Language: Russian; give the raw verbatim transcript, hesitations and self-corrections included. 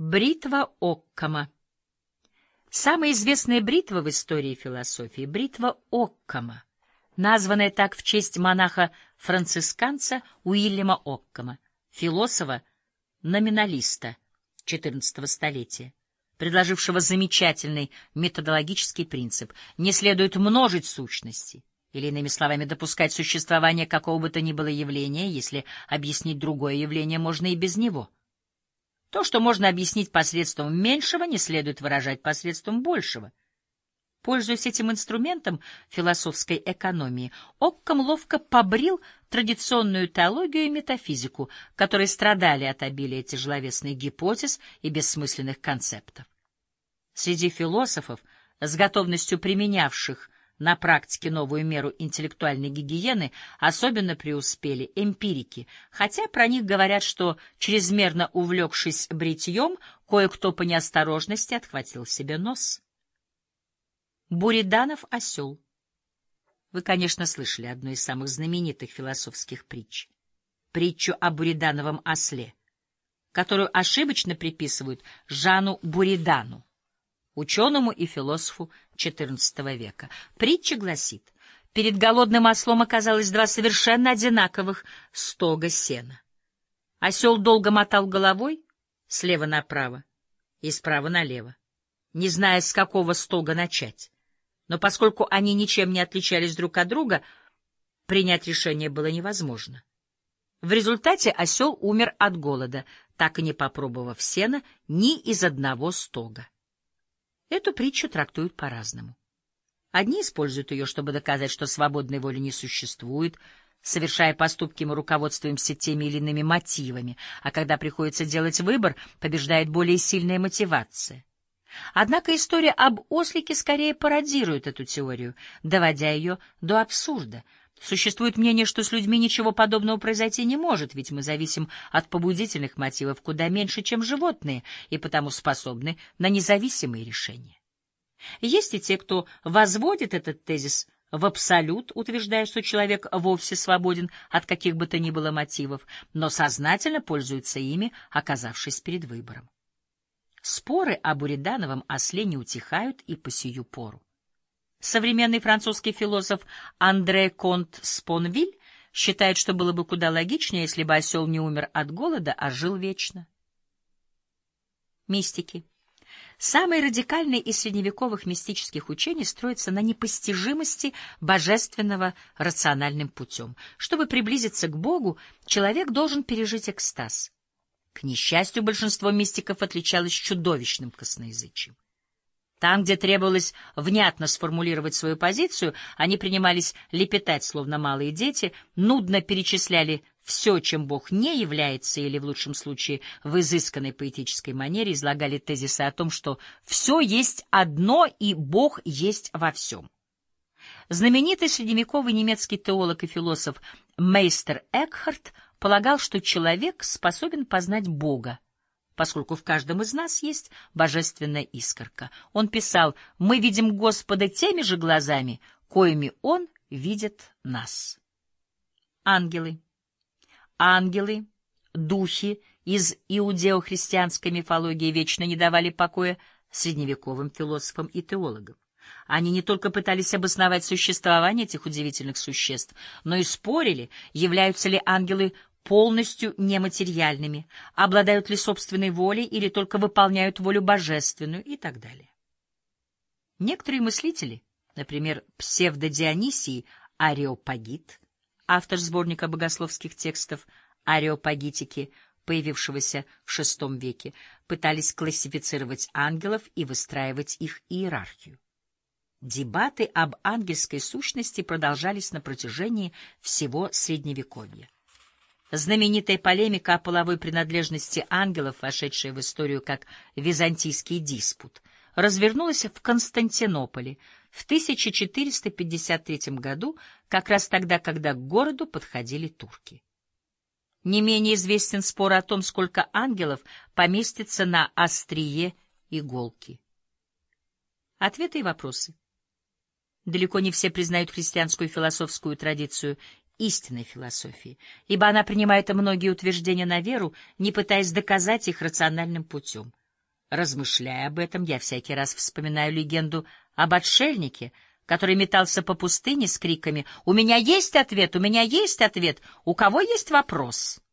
Бритва Оккама. Самая известная бритва в истории философии — бритва Оккама, названная так в честь монаха-францисканца Уильяма Оккама, философа-номиналиста четырнадцатого столетия, предложившего замечательный методологический принцип: не следует множить сущности, или, иными словами, допускать существование какого бы то ни было явления, если объяснить другое явление можно и без него. То, что можно объяснить посредством меньшего, не следует выражать посредством большего. Пользуясь этим инструментом философской экономии, Оккам ловко побрил традиционную теологию и метафизику, которые страдали от обилия тяжеловесных гипотез и бессмысленных концептов. Среди философов, с готовностью применявших на практике новую меру интеллектуальной гигиены, особенно преуспели эмпирики, хотя про них говорят, что, чрезмерно увлекшись бритьем, кое-кто по неосторожности отхватил себе нос. Буриданов осел. Вы, конечно, слышали одну из самых знаменитых философских притч — притчу о Буридановом осле, которую ошибочно приписывают Жану Буридану, ученому и философу четырнадцатого века. Притча гласит: перед голодным ослом оказалось два совершенно одинаковых стога сена. Осел долго мотал головой слева направо и справа налево, не зная, с какого стога начать. Но поскольку они ничем не отличались друг от друга, принять решение было невозможно. В результате осел умер от голода, так и не попробовав сена ни из одного стога. Эту притчу трактуют по-разному. Одни используют ее, чтобы доказать, что свободной воли не существует, совершая поступки, мы руководствуемся теми или иными мотивами, а когда приходится делать выбор, побеждает более сильная мотивация. Однако история об ослике скорее пародирует эту теорию, доводя ее до абсурда. Существует мнение, что с людьми ничего подобного произойти не может, ведь мы зависим от побудительных мотивов куда меньше, чем животные, и потому способны на независимые решения. Есть и те, кто возводит этот тезис в абсолют, утверждая, что человек вовсе свободен от каких бы то ни было мотивов, но сознательно пользуется ими, оказавшись перед выбором. Споры о Буридановом осле не утихают и по сию пору. Современный французский философ Андре Конт-Спонвиль считает, что было бы куда логичнее, если бы осел не умер от голода, а жил вечно. Мистики. Самые радикальные из средневековых мистических учений строятся на непостижимости божественного рациональным путем. Чтобы приблизиться к Богу, человек должен пережить экстаз. К несчастью, большинство мистиков отличалось чудовищным косноязычием. Там, где требовалось внятно сформулировать свою позицию, они принимались лепетать, словно малые дети, нудно перечисляли все, чем Бог не является, или, в лучшем случае, в изысканной поэтической манере излагали тезисы о том, что все есть одно и Бог есть во всем. Знаменитый средневековый немецкий теолог и философ Мейстер Экхарт полагал, что человек способен познать Бога, поскольку в каждом из нас есть божественная искорка. Он писал: «Мы видим Господа теми же глазами, коими Он видит нас». Ангелы. Ангелы, духи из иудео-христианской мифологии вечно не давали покоя средневековым философам и теологам. Они не только пытались обосновать существование этих удивительных существ, но и спорили, являются ли ангелы полностью нематериальными, обладают ли собственной волей или только выполняют волю божественную и так далее. Некоторые мыслители, например, псевдодионисий Ареопагит, автор сборника богословских текстов «Ареопагитики», появившегося в шестом веке, пытались классифицировать ангелов и выстраивать их иерархию. Дебаты об ангельской сущности продолжались на протяжении всего Средневековья. Знаменитая полемика о половой принадлежности ангелов, вошедшая в историю как византийский диспут, развернулась в Константинополе в тысяча четыреста пятьдесят третьем году, как раз тогда, когда к городу подходили турки. Не менее известен спор о том, сколько ангелов поместится на острие иголки. Ответы и вопросы. Далеко не все признают христианскую философскую традицию истинной философии, ибо она принимает многие утверждения на веру, не пытаясь доказать их рациональным путем. Размышляя об этом, я всякий раз вспоминаю легенду об отшельнике, который метался по пустыне с криками: «У меня есть ответ! У меня есть ответ! У кого есть вопрос?»